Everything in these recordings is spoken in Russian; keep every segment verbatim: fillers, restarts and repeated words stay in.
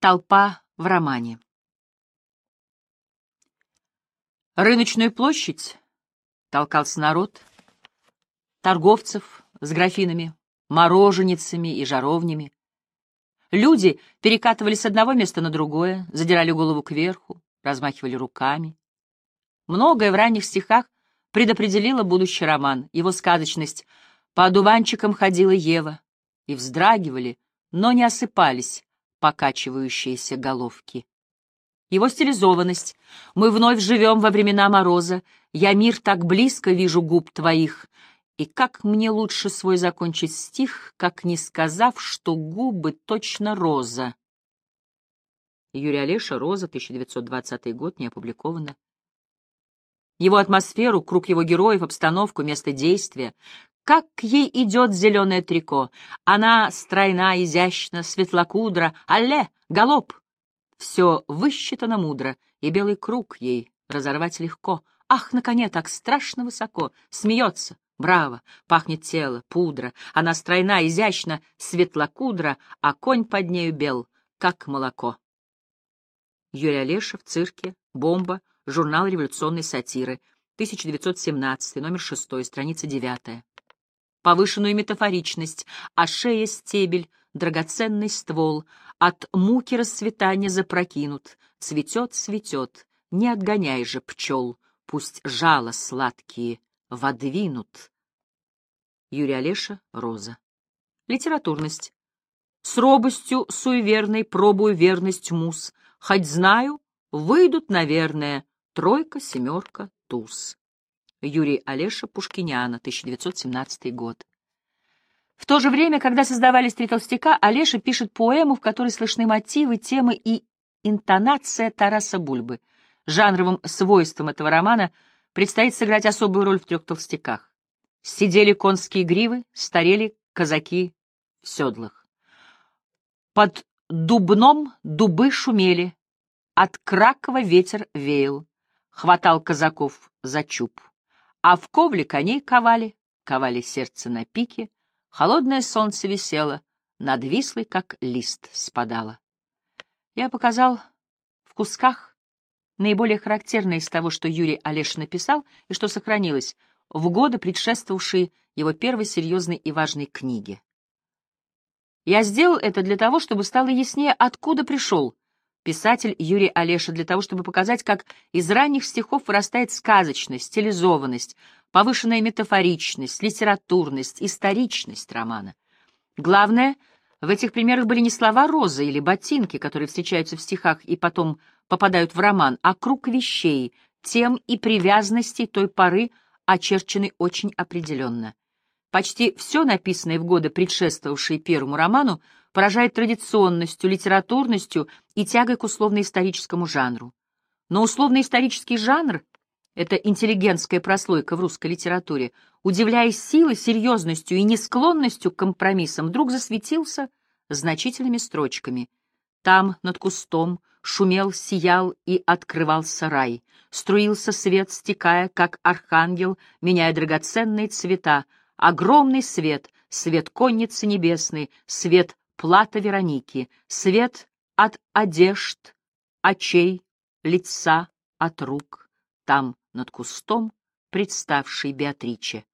Толпа в романе. Рыночную площадь толкался народ, торговцев с графинами, мороженицами и жаровнями. Люди перекатывались с одного места на другое, задирали голову кверху, размахивали руками. Многое в ранних стихах предопределило будущий роман, его сказочность. По одуванчикам ходила Ева, и вздрагивали, но не осыпались покачивающиеся головки. Его стилизованность. Мы вновь живем во времена мороза, я мир так близко вижу губ твоих, и как мне лучше свой закончить стих, как не сказав, что губы точно роза. Юрий Олеша, «Роза», тысяча девятьсот двадцатый год, не опубликовано. Его атмосферу, круг его героев, обстановку, место действия. Как ей идет зеленое трико. Она стройна, изящна, светлокудра. Алле, галоп! Все высчитано мудро, и белый круг ей разорвать легко. Ах, на коне так страшно высоко. Смеется. Браво! Пахнет тело, пудра. Она стройна, изящна, светлокудра, а конь под нею бел, как молоко. Юрий Олеша в цирке. Бомба. Журнал революционной сатиры. тысяча девятьсот семнадцатый, номер шестой, страница девятая. Повышенную метафоричность, а шея стебель, драгоценный ствол, от муки расцветания запрокинут, цветет, цветет, не отгоняй же пчел, пусть жало сладкие водвинут. Юрий Олеша, «Роза». Литературность. С робостью суеверной пробую верность муз, хоть знаю, выйдут, наверное, тройка, семерка, туз. Юрий Олеша, Пушкиниана, тысяча девятьсот семнадцатый год. В то же время, когда создавались «Три толстяка», Олеша пишет поэму, в которой слышны мотивы, темы и интонация Тараса Бульбы. Жанровым свойством этого романа предстоит сыграть особую роль в «Трех толстяках». Сидели конские гривы, старели казаки в седлах. Под дубном дубы шумели, от Кракова ветер веял, хватал казаков за чуб. А в ковле коней ковали, ковали сердце на пике, холодное солнце висело, над Вислой, как лист, спадало. Я показал в кусках наиболее характерное из того, что Юрий Олеша написал и что сохранилось в годы, предшествовавшие его первой серьезной и важной книге. Я сделал это для того, чтобы стало яснее, откуда пришел писатель Юрий Олеша, для того, чтобы показать, как из ранних стихов вырастает сказочность, стилизованность, повышенная метафоричность, литературность, историчность романа. Главное, в этих примерах были не слова «роза» или «ботинки», которые встречаются в стихах и потом попадают в роман, а круг вещей, тем и привязанностей той поры, очерченный очень определенно. Почти все написанное в годы, предшествовавшие первому роману, поражает традиционностью, литературностью и тягой к условно-историческому жанру. Но условно-исторический жанр — это интеллигентская прослойка в русской литературе, удивляясь силой, серьезностью и несклонностью к компромиссам, вдруг засветился значительными строчками. Там, над кустом, шумел, сиял и открывался рай, струился свет, стекая, как архангел, меняя драгоценные цвета, огромный свет, свет конницы небесной, свет плата Вероники, свет от одежд, очей, лица, от рук, там над кустом представший Беатриче.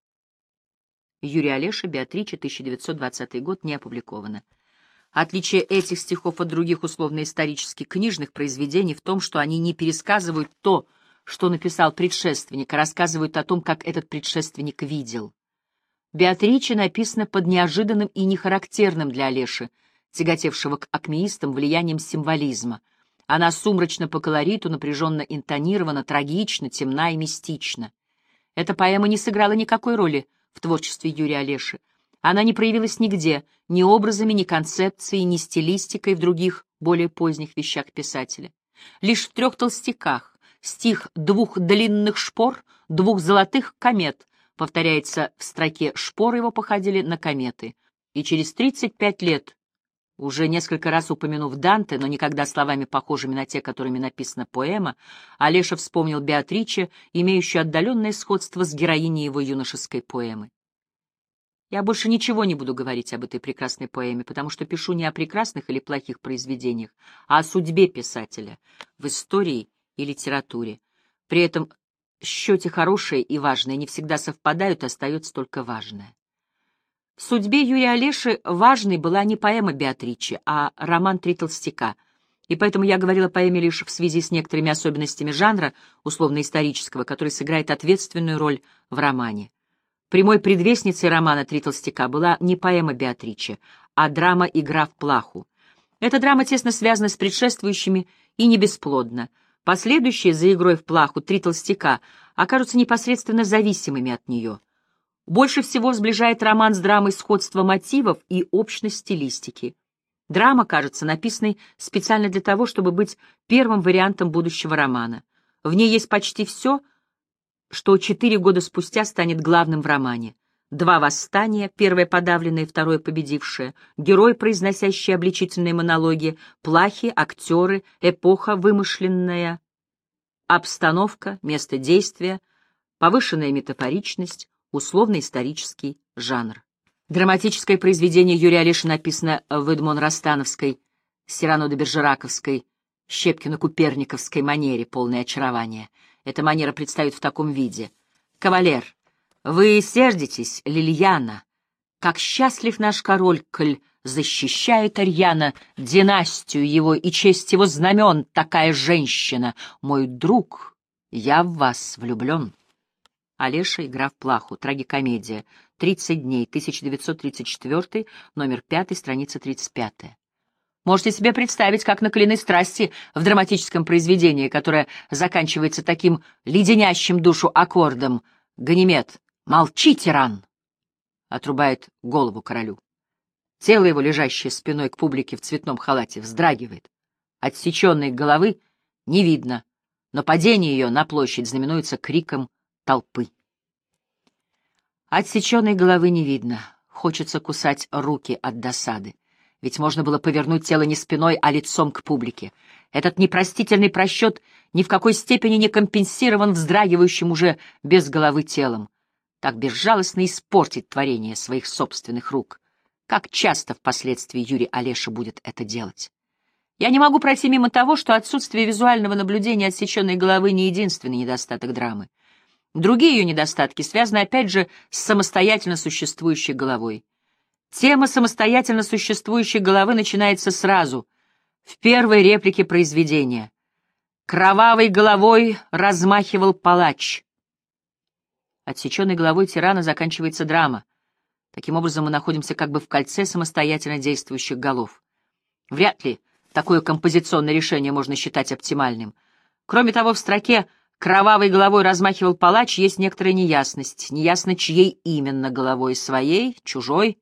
Юрий Олеша, «Беатриче», тысяча девятьсот двадцатый год, не опубликовано. Отличие этих стихов от других условно-исторических книжных произведений в том, что они не пересказывают то, что написал предшественник, а рассказывают о том, как этот предшественник видел. «Беатриче» написано под неожиданным и нехарактерным для Олеши, тяготевшего к акмеистам, влиянием символизма. Она сумрачна по колориту, напряженно интонирована, трагична, темна и мистична. Эта поэма не сыграла никакой роли в творчестве Юрия Олеши. Она не проявилась нигде, ни образами, ни концепцией, ни стилистикой в других, более поздних вещах писателя. Лишь в «Трех толстяках» стих «двух длинных шпор, двух золотых комет» повторяется в строке «Шпоры его походили на кометы». И через тридцать пять лет, уже несколько раз упомянув Данте, но никогда словами, похожими на те, которыми написана поэма, Олеша вспомнил Беатриче, имеющую отдаленное сходство с героиней его юношеской поэмы. Я больше ничего не буду говорить об этой прекрасной поэме, потому что пишу не о прекрасных или плохих произведениях, а о судьбе писателя в истории и литературе. При этом в счете хорошее и важное не всегда совпадают, остается только важное. В судьбе Юрия Олеши важной была не поэма «Беатриче», а роман «Три толстяка», и поэтому я говорила о поэме лишь в связи с некоторыми особенностями жанра, условно-исторического, который сыграет ответственную роль в романе. Прямой предвестницей романа «Три толстяка» была не поэма «Беатриче», а драма «Игра в плаху». Эта драма тесно связана с предшествующими и не бесплодна. Последующие за игрой в плаху «Три толстяка» окажутся непосредственно зависимыми от нее. Больше всего сближает роман с драмой сходство мотивов и общность стилистики. Драма кажется написанной специально для того, чтобы быть первым вариантом будущего романа. В ней есть почти все, что четыре года спустя станет главным в романе. Два восстания, первое подавленное, второе победившее, герой, произносящий обличительные монологи, плахи, актеры, эпоха вымышленная, обстановка, место действия, повышенная метафоричность, условно-исторический жанр. Драматическое произведение Юрия Олеши написано в эдмон-ростановской, сирано-де-бержераковской, щепкино-куперниковской манере, полное очарование. Эта манера предстает в таком виде. «Кавалер, вы сердитесь, Лильяна? Как счастлив наш король, коль защищает Арьяна династию его и честь его знамен, такая женщина. Мой друг, я в вас влюблен». Олеша, игра в плаху, трагикомедия, тридцать дней, тысяча девятьсот тридцать четвёртый, номер пятый, страница тридцать пятая. Можете себе представить, как накалены страсти в драматическом произведении, которое заканчивается таким леденящим душу аккордом. Ганимед, молчи, тиран! Отрубает голову королю. Тело его, лежащее спиной к публике в цветном халате, вздрагивает. Отсеченной головы не видно, но падение ее на площадь знаменуется криком толпы. Отсеченной головы не видно. Хочется кусать руки от досады. Ведь можно было повернуть тело не спиной, а лицом к публике. Этот непростительный просчет ни в какой степени не компенсирован вздрагивающим уже без головы телом. Так безжалостно испортить творение своих собственных рук. Как часто впоследствии Юрий Олеша будет это делать? Я не могу пройти мимо того, что отсутствие визуального наблюдения отсеченной головы не единственный недостаток драмы. Другие ее недостатки связаны опять же с самостоятельно существующей головой. Тема самостоятельно существующей головы начинается сразу, в первой реплике произведения. «Кровавой головой размахивал палач». Отсеченной головой тирана заканчивается драма. Таким образом, мы находимся как бы в кольце самостоятельно действующих голов. Вряд ли такое композиционное решение можно считать оптимальным. Кроме того, в строке «Кровавой головой размахивал палач» есть некоторая неясность. Неясно, чьей именно головой, своей, чужой.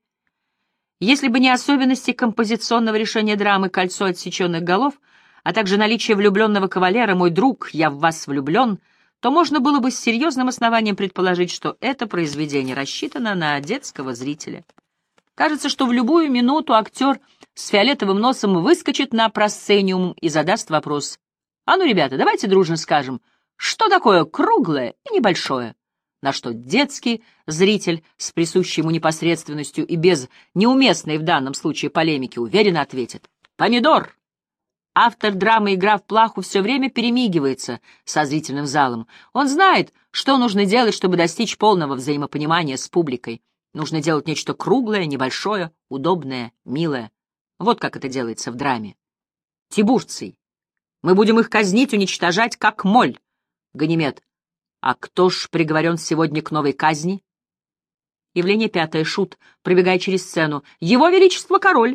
Если бы не особенности композиционного решения драмы «Кольцо отсеченных голов», а также наличие влюбленного кавалера «Мой друг, я в вас влюблен», то можно было бы с серьезным основанием предположить, что это произведение рассчитано на детского зрителя. Кажется, что в любую минуту актер с фиолетовым носом выскочит на просцениум и задаст вопрос. «А ну, ребята, давайте дружно скажем, что такое круглое и небольшое?» На что детский зритель с присущей ему непосредственностью и без неуместной в данном случае полемики уверенно ответит: «Помидор!». Автор драмы «Игра в плаху» все время перемигивается со зрительным залом. Он знает, что нужно делать, чтобы достичь полного взаимопонимания с публикой. Нужно делать нечто круглое, небольшое, удобное, милое. Вот как это делается в драме. Тибурций. Мы будем их казнить, уничтожать, как моль. Ганимед. А кто ж приговорен сегодня к новой казни? Явление пятое. Шут, пробегая через сцену. Его Величество король.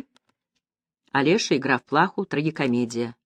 Олеша, игра в плаху, трагикомедия.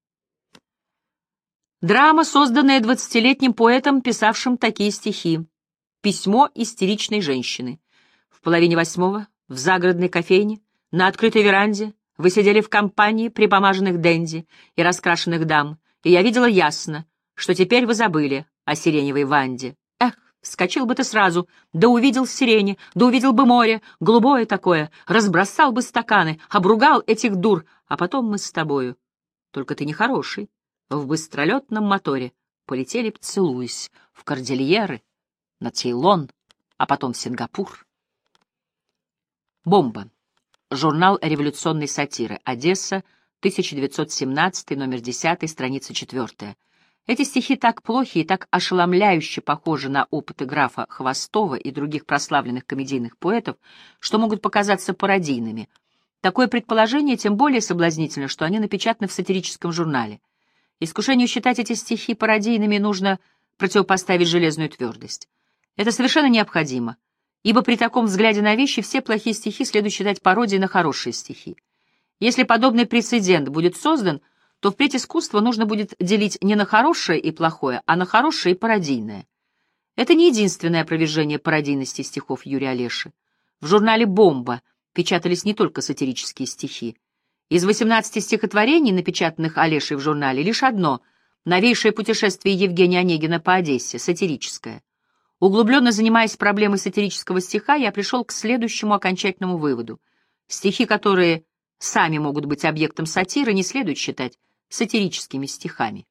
Драма, созданная двадцатилетним поэтом, писавшим такие стихи. Письмо истеричной женщины. В половине восьмого, в загородной кофейне, на открытой веранде, вы сидели в компании припомаженных денди и раскрашенных дам, и я видела ясно, что теперь вы забыли о сиреневой Ванде. Эх, вскочил бы ты сразу, да увидел сирени, да увидел бы море, голубое такое, разбросал бы стаканы, обругал этих дур, а потом мы с тобою. Только ты нехороший. В быстролетном моторе полетели, целуясь, в Кордильеры, на Цейлон, а потом в Сингапур. Бомба. Журнал революционной сатиры. Одесса, тысяча девятьсот семнадцатый, номер десятый, страница четвёртая. Эти стихи так плохи и так ошеломляюще похожи на опыты графа Хвостова и других прославленных комедийных поэтов, что могут показаться пародийными. Такое предположение тем более соблазнительно, что они напечатаны в сатирическом журнале. Искушению считать эти стихи пародийными нужно противопоставить железную твердость. Это совершенно необходимо, ибо при таком взгляде на вещи все плохие стихи следует считать пародией на хорошие стихи. Если подобный прецедент будет создан, то впредь искусство нужно будет делить не на хорошее и плохое, а на хорошее и пародийное. Это не единственное опровержение пародийности стихов Юрия Олеши. В журнале «Бомба» печатались не только сатирические стихи. Из восемнадцати стихотворений, напечатанных Олешей в журнале, лишь одно — «Новейшее путешествие Евгения Онегина по Одессе», сатирическое. Углубленно занимаясь проблемой сатирического стиха, я пришел к следующему окончательному выводу. Стихи, которые сами могут быть объектом сатиры, не следует считать сатирическими стихами.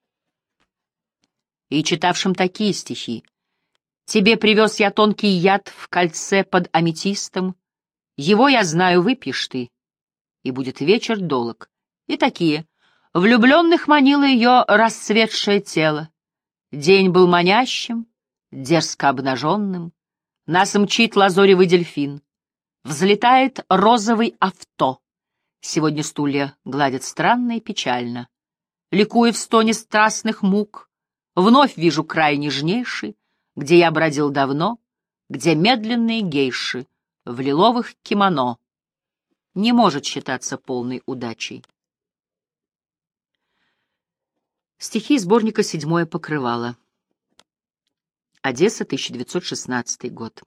И читавшим такие стихи: «Тебе привез я тонкий яд в кольце под аметистом, его, я знаю, выпьешь ты, и будет вечер долог». И такие: «Влюбленных манило ее расцветшее тело, день был манящим, дерзко обнаженным, нас мчит лазоревый дельфин, взлетает розовый авто, сегодня стулья гладят странно и печально, ликуя в стоне страстных мук, вновь вижу край нежнейший, где я бродил давно, где медленные гейши в лиловых кимоно», не может считаться полной удачей. Стихи из сборника «Седьмое покрывало». Одесса, тысяча девятьсот шестнадцатый год.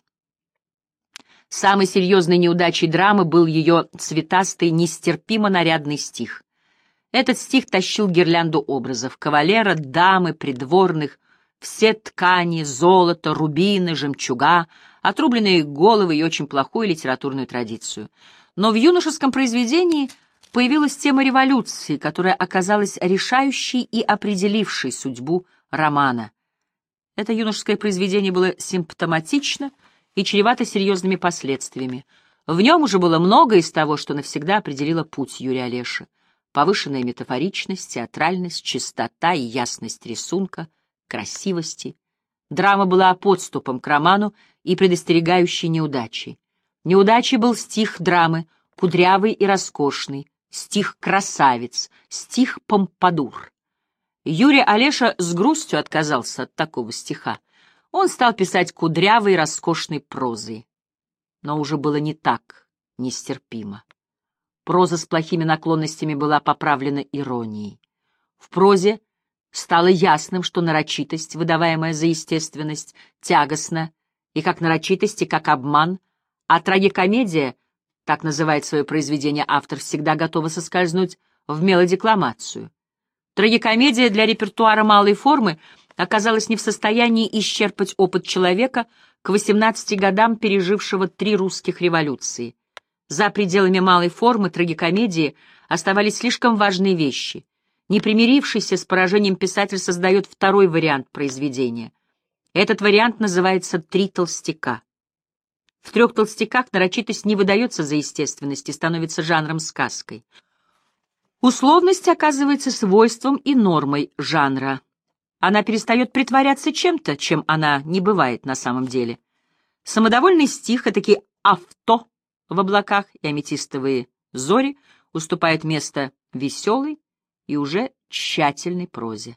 Самой серьезной неудачей драмы был ее цветастый, нестерпимо нарядный стих. Этот стих тащил гирлянду образов: кавалера, дамы, придворных, все ткани, золото, рубины, жемчуга, отрубленные головы и очень плохую литературную традицию. Но в юношеском произведении появилась тема революции, которая оказалась решающей и определившей судьбу романа. Это юношеское произведение было симптоматично и чревато серьезными последствиями. В нем уже было многое из того, что навсегда определило путь Юрия Олеши: повышенная метафоричность, театральность, чистота и ясность рисунка, красивости. Драма была подступом к роману и предостерегающей неудачей. Неудачей был стих драмы, кудрявый и роскошный, стих красавец, стих помпадур. Юрий Олеша с грустью отказался от такого стиха. Он стал писать кудрявой и роскошной прозой. Но уже было не так нестерпимо. Проза с плохими наклонностями была поправлена иронией. В прозе стало ясным, что нарочитость, выдаваемая за естественность, тягостна, и как нарочитость, и как обман, а трагикомедия, так называет свое произведение автор, всегда готова соскользнуть в мелодекламацию. Трагикомедия для репертуара малой формы оказалась не в состоянии исчерпать опыт человека, к восемнадцати годам пережившего три русских революции. За пределами малой формы трагикомедии оставались слишком важные вещи. Не примирившийся с поражением писатель создает второй вариант произведения. Этот вариант называется «Три толстяка». В трех толстяках нарочитость не выдается за естественность и становится жанром-сказкой. Условность оказывается свойством и нормой жанра. Она перестает притворяться чем-то, чем она не бывает на самом деле. Самодовольный стих, этакий авто в облаках и аметистовые зори, уступает место веселой и уже тщательной прозе.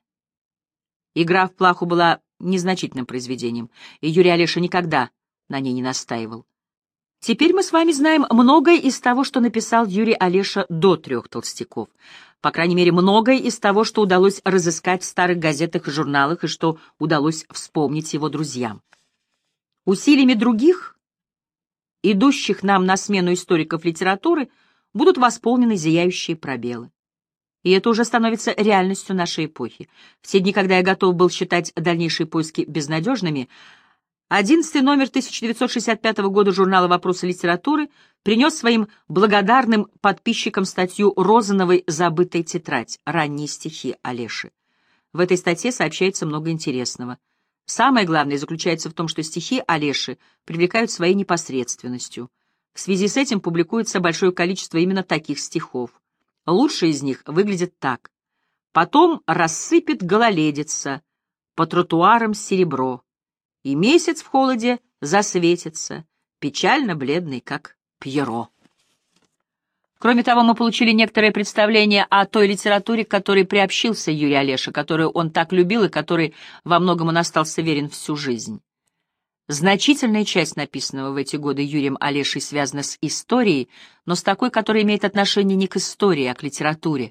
«Игра в плаху» была незначительным произведением, и Юрий Олеша никогда на ней не настаивал. Теперь мы с вами знаем многое из того, что написал Юрий Олеша до «Трех толстяков». По крайней мере, многое из того, что удалось разыскать в старых газетах и журналах и что удалось вспомнить его друзьям. Усилиями других, идущих нам на смену историков литературы, будут восполнены зияющие пробелы. И это уже становится реальностью нашей эпохи. В те дни, когда я готов был считать дальнейшие поиски безнадежными, одиннадцатый номер тысяча девятьсот шестьдесят пятого года журнала «Вопросы литературы» принес своим благодарным подписчикам статью Розановой «Забытая тетрадь. Ранние стихи Олеши». В этой статье сообщается много интересного. Самое главное заключается в том, что стихи Олеши привлекают своей непосредственностью. В связи с этим публикуется большое количество именно таких стихов. Лучшие из них выглядят так. «Потом рассыпет гололедица, по тротуарам серебро, и месяц в холоде засветится, печально бледный, как Пьеро». Кроме того, мы получили некоторое представление о той литературе, к которой приобщился Юрий Олеша, которую он так любил и которой во многом он остался верен всю жизнь. Значительная часть написанного в эти годы Юрием Олешей связана с историей, но с такой, которая имеет отношение не к истории, а к литературе.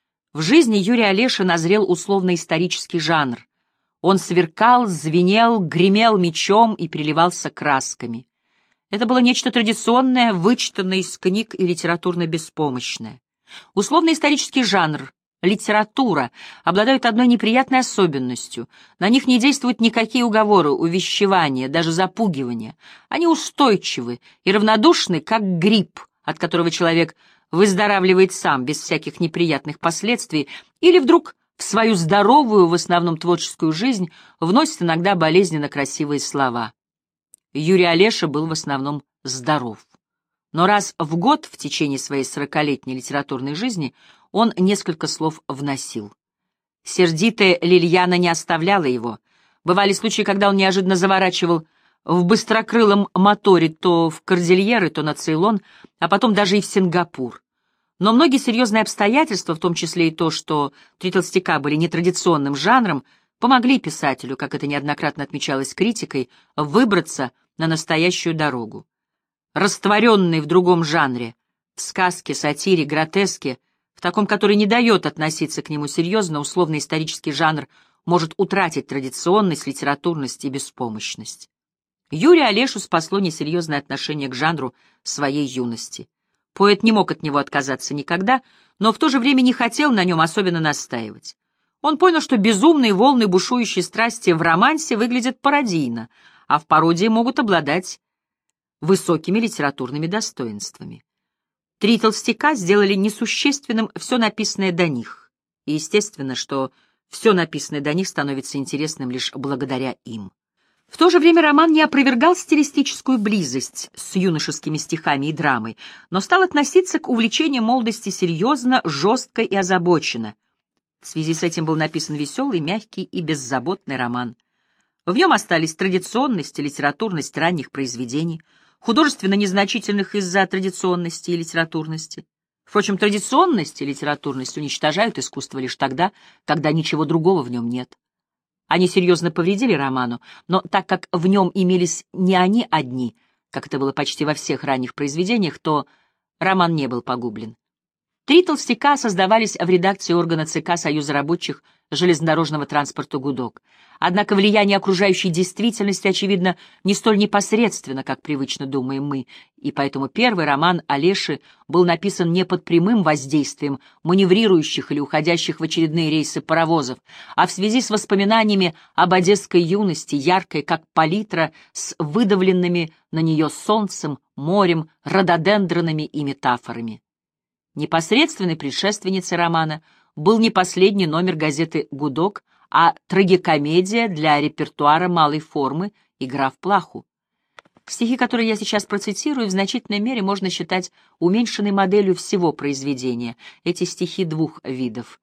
В жизни Юрия Олеши назрел условно-исторический жанр. Он сверкал, звенел, гремел мечом и переливался красками. Это было нечто традиционное, вычитанное из книг и литературно беспомощное. Условно-исторический жанр, литература, обладают одной неприятной особенностью. На них не действуют никакие уговоры, увещевания, даже запугивания. Они устойчивы и равнодушны, как грипп, от которого человек выздоравливает сам, без всяких неприятных последствий, или вдруг в свою здоровую, в основном творческую жизнь, вносит иногда болезненно красивые слова. Юрий Олеша был в основном здоров. Но раз в год в течение своей сорокалетней литературной жизни он несколько слов вносил. Сердитая Лильяна не оставляла его. Бывали случаи, когда он неожиданно заворачивал в быстрокрылом моторе то в Кордильеры, то на Цейлон, а потом даже и в Сингапур. Но многие серьезные обстоятельства, в том числе и то, что «Три толстяка» были нетрадиционным жанром, помогли писателю, как это неоднократно отмечалось критикой, выбраться на настоящую дорогу. Растворенный в другом жанре, в сказке, сатире, гротеске, в таком, который не дает относиться к нему серьезно, условно-исторический жанр может утратить традиционность, литературность и беспомощность. Юрия Олешу спасло несерьезное отношение к жанру своей юности. Поэт не мог от него отказаться никогда, но в то же время не хотел на нем особенно настаивать. Он понял, что безумные волны бушующей страсти в романсе выглядят пародийно, а в пародии могут обладать высокими литературными достоинствами. «Три толстяка» сделали несущественным все написанное до них, и естественно, что все написанное до них становится интересным лишь благодаря им. В то же время роман не опровергал стилистическую близость с юношескими стихами и драмой, но стал относиться к увлечению молодости серьезно, жестко и озабоченно. В связи с этим был написан веселый, мягкий и беззаботный роман. В нем остались традиционность и литературность ранних произведений, художественно незначительных из-за традиционности и литературности. Впрочем, традиционность и литературность уничтожают искусство лишь тогда, когда ничего другого в нем нет. Они серьезно повредили роману, но так как в нем имелись не они одни, как это было почти во всех ранних произведениях, то роман не был погублен. «Три толстяка» создавались в редакции органа ЦК Союза рабочих железнодорожного транспорта «Гудок». Однако влияние окружающей действительности, очевидно, не столь непосредственно, как привычно думаем мы, и поэтому первый роман Олеши был написан не под прямым воздействием маневрирующих или уходящих в очередные рейсы паровозов, а в связи с воспоминаниями об одесской юности, яркой, как палитра, с выдавленными на нее солнцем, морем, рододендронами и метафорами. Непосредственной предшественницей романа был не последний номер газеты «Гудок», а трагикомедия для репертуара малой формы «Игра в плаху». Стихи, которые я сейчас процитирую, в значительной мере можно считать уменьшенной моделью всего произведения. Эти стихи двух видов.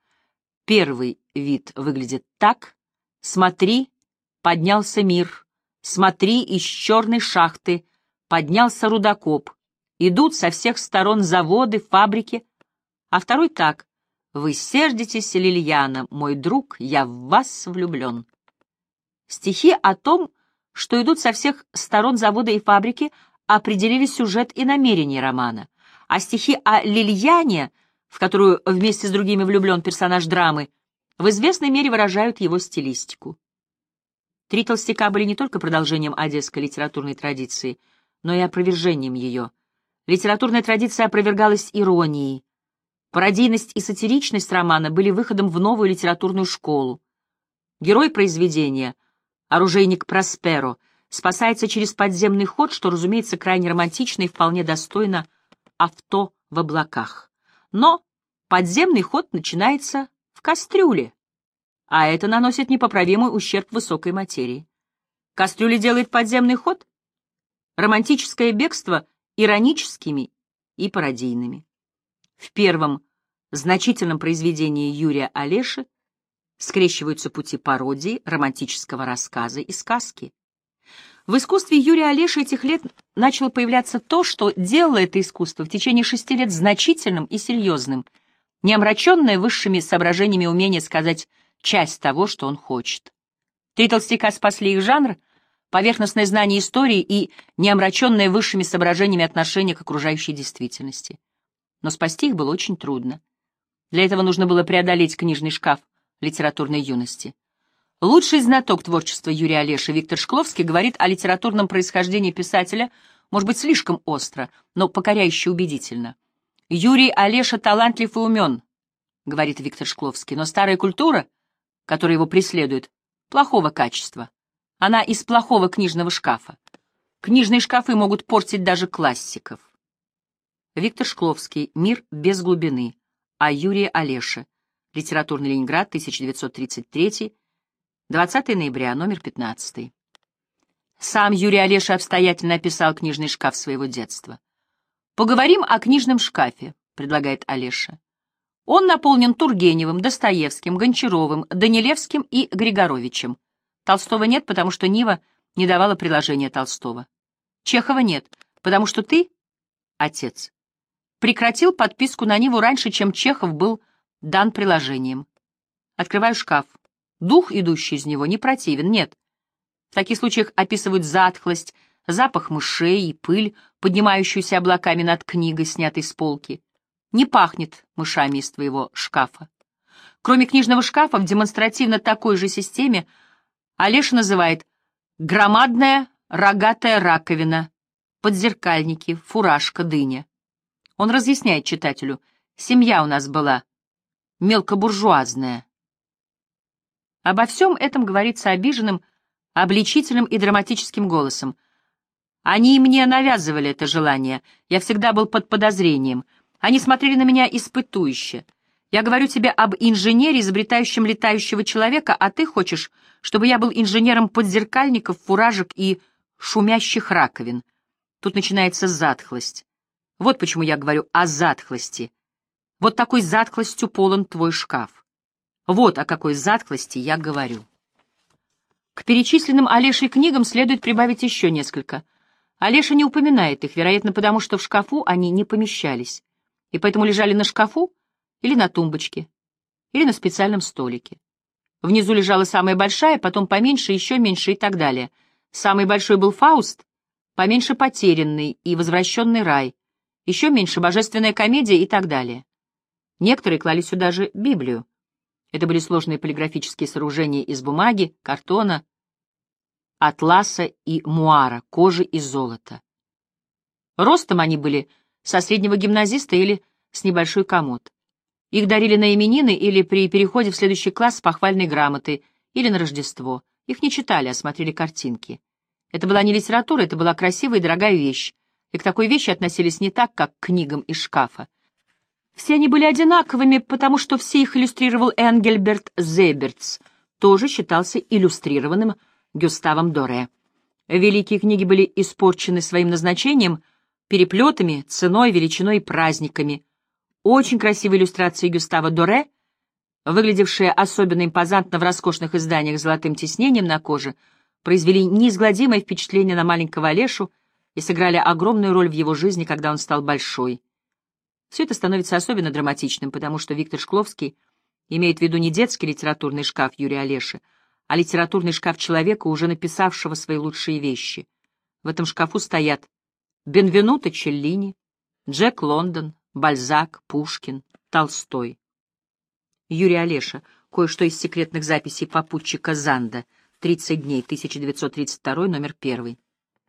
Первый вид выглядит так: «Смотри, поднялся мир, смотри, из черной шахты поднялся рудокоп, идут со всех сторон заводы, фабрики». А второй так: «Вы сердитесь, Лильяна, мой друг, я в вас влюблен». Стихи о том, что идут со всех сторон завода и фабрики, определили сюжет и намерение романа, а стихи о Лильяне, в которую вместе с другими влюблен персонаж драмы, в известной мере выражают его стилистику. «Три толстяка» были не только продолжением одесской литературной традиции, но и опровержением ее. Литературная традиция опровергалась иронией. Пародийность и сатиричность романа были выходом в новую литературную школу. Герой произведения, оружейник Просперо, спасается через подземный ход, что, разумеется, крайне романтично и вполне достойно авто в облаках. Но подземный ход начинается в кастрюле, а это наносит непоправимый ущерб высокой материи. Кастрюля делает подземный ход? Романтическое бегство ироническими и пародийными. В первом значительном произведении Юрия Олеши скрещиваются пути пародии, романтического рассказа и сказки. В искусстве Юрия Олеши этих лет начало появляться то, что делало это искусство в течение шести лет значительным и серьезным, не омраченное высшими соображениями умение сказать часть того, что он хочет. Три толстяка спасли их жанр, поверхностное знание истории и не омраченное высшими соображениями отношение к окружающей действительности. Но спасти их было очень трудно. Для этого нужно было преодолеть книжный шкаф литературной юности. Лучший знаток творчества Юрия Олеши Виктор Шкловский говорит о литературном происхождении писателя, может быть, слишком остро, но покоряюще убедительно. «Юрий Олеша талантлив и умен», — говорит Виктор Шкловский, «но старая культура, которая его преследует, плохого качества. Она из плохого книжного шкафа. Книжные шкафы могут портить даже классиков». Виктор Шкловский «Мир без глубины», о Юрии Олеше. Литературный Ленинград, тысяча девятьсот тридцать третий, двадцатого ноября, номер пятнадцатый. Сам Юрий Олеша обстоятельно описал книжный шкаф своего детства. «Поговорим о книжном шкафе», — предлагает Олеша. «Он наполнен Тургеневым, Достоевским, Гончаровым, Данилевским и Григоровичем. Толстого нет, потому что Нива не давала приложения Толстого. Чехова нет, потому что ты, отец, прекратил подписку на Ниву раньше, чем Чехов был дан приложением. Открываю шкаф. Дух, идущий из него, не противен, нет. В таких случаях описывают затхлость, запах мышей и пыль, поднимающуюся облаками над книгой, снятой с полки. Не пахнет мышами из твоего шкафа. Кроме книжного шкафа, в демонстративно такой же системе Олеша называет громадная рогатая раковина, подзеркальники, фуражка, дыня. Он разъясняет читателю: семья у нас была мелкобуржуазная. Обо всем этом говорится обиженным, обличительным и драматическим голосом. Они мне навязывали это желание, я всегда был под подозрением. Они смотрели на меня испытующе. Я говорю тебе об инженере, изобретающем летающего человека, а ты хочешь, чтобы я был инженером подзеркальников, фуражек и шумящих раковин. Тут начинается затхлость. Вот почему я говорю о затхлости. Вот такой затхлостью полон твой шкаф. Вот о какой затхлости я говорю. К перечисленным Олешей книгам следует прибавить еще несколько. Олеша не упоминает их, вероятно, потому что в шкафу они не помещались, и поэтому лежали на шкафу или на тумбочке, или на специальном столике. Внизу лежала самая большая, потом поменьше, еще меньше и так далее. Самый большой был Фауст, поменьше Потерянный и Возвращенный рай, еще меньше Божественная комедия и так далее. Некоторые клали сюда же Библию. Это были сложные полиграфические сооружения из бумаги, картона, атласа и муара, кожи и золота. Ростом они были со среднего гимназиста или с небольшой комод. Их дарили на именины или при переходе в следующий класс с похвальной грамотой, или на Рождество. Их не читали, а смотрели картинки. Это была не литература, это была красивая и дорогая вещь, и к такой вещи относились не так, как к книгам из шкафа. Все они были одинаковыми, потому что все их иллюстрировал Энгельберт Зейберц, тоже считался иллюстрированным Гюставом Доре. Великие книги были испорчены своим назначением, переплетами, ценой, величиной и праздниками. Очень красивые иллюстрации Гюстава Доре, выглядевшие особенно импозантно в роскошных изданиях с золотым тиснением на коже, произвели неизгладимое впечатление на маленького Олешу и сыграли огромную роль в его жизни, когда он стал большой. Все это становится особенно драматичным, потому что Виктор Шкловский имеет в виду не детский литературный шкаф Юрия Олеши, а литературный шкаф человека, уже написавшего свои лучшие вещи. В этом шкафу стоят Бенвенуто Челлини, Джек Лондон, Бальзак, Пушкин, Толстой. Юрий Олеша. Кое-что из секретных записей попутчика Занда. тридцать дней, тысяча девятьсот тридцать второй, номер первый.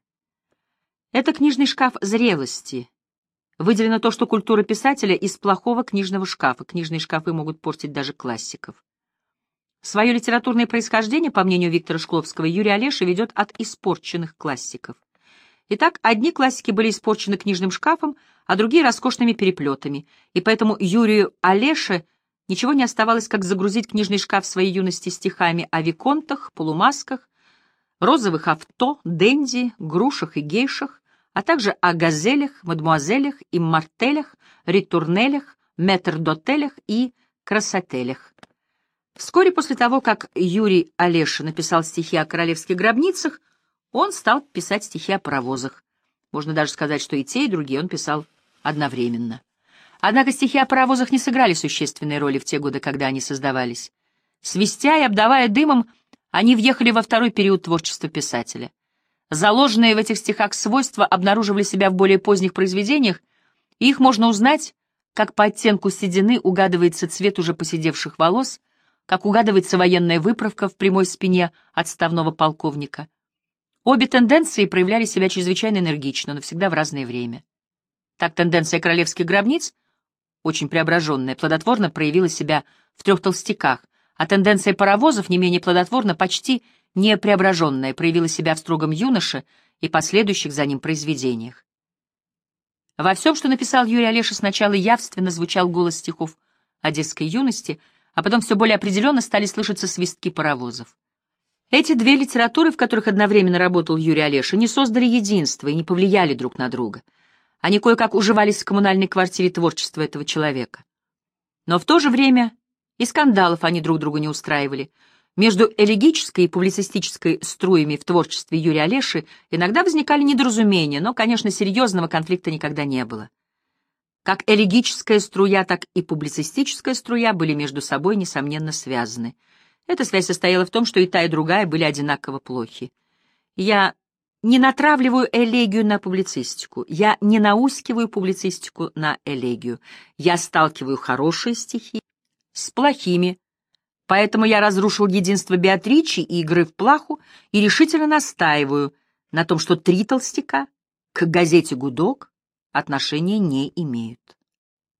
Это книжный шкаф зрелости. Выделено то, что культура писателя из плохого книжного шкафа. Книжные шкафы могут портить даже классиков. Свое литературное происхождение, по мнению Виктора Шкловского, Юрий Олеша ведет от испорченных классиков. Итак, одни классики были испорчены книжным шкафом, а другие — роскошными переплетами, и поэтому Юрию Олеше ничего не оставалось, как загрузить книжный шкаф своей юности стихами о виконтах, полумасках, розовых авто, денди, грушах и гейшах, а также о газелях, мадмуазелях, иммортелях, ритурнелях, метрдотелях и красотелях. Вскоре после того, как Юрий Олеша написал стихи о королевских гробницах, он стал писать стихи о паровозах. Можно даже сказать, что и те, и другие он писал одновременно. Однако стихи о паровозах не сыграли существенной роли в те годы, когда они создавались. Свистя и обдавая дымом, они въехали во второй период творчества писателя. Заложенные в этих стихах свойства обнаруживали себя в более поздних произведениях, и их можно узнать, как по оттенку седины угадывается цвет уже поседевших волос, как угадывается военная выправка в прямой спине отставного полковника. Обе тенденции проявляли себя чрезвычайно энергично, но всегда в разное время. Так тенденция королевских гробниц, очень преображенная, плодотворно проявила себя в трех толстяках, а тенденция паровозов, не менее плодотворно, почти не преображенная, проявила себя в строгом юноше и последующих за ним произведениях. Во всем, что написал Юрий Олеша, сначала явственно звучал голос стихов одесской юности, а потом все более определенно стали слышаться свистки паровозов. Эти две литературы, в которых одновременно работал Юрий Олеша, не создали единства и не повлияли друг на друга. Они кое-как уживались в коммунальной квартире творчества этого человека. Но в то же время и скандалов они друг друга не устраивали. Между элегической и публицистической струями в творчестве Юрия Олеши иногда возникали недоразумения, но, конечно, серьезного конфликта никогда не было. Как элегическая струя, так и публицистическая струя были между собой, несомненно, связаны. Эта связь состояла в том, что и та, и другая были одинаково плохи. Я не натравливаю элегию на публицистику, я не наускиваю публицистику на элегию, я сталкиваю хорошие стихи с плохими. Поэтому я разрушил единство Беатричи и игры в плаху и решительно настаиваю на том, что три толстяка к газете «Гудок» отношения не имеют.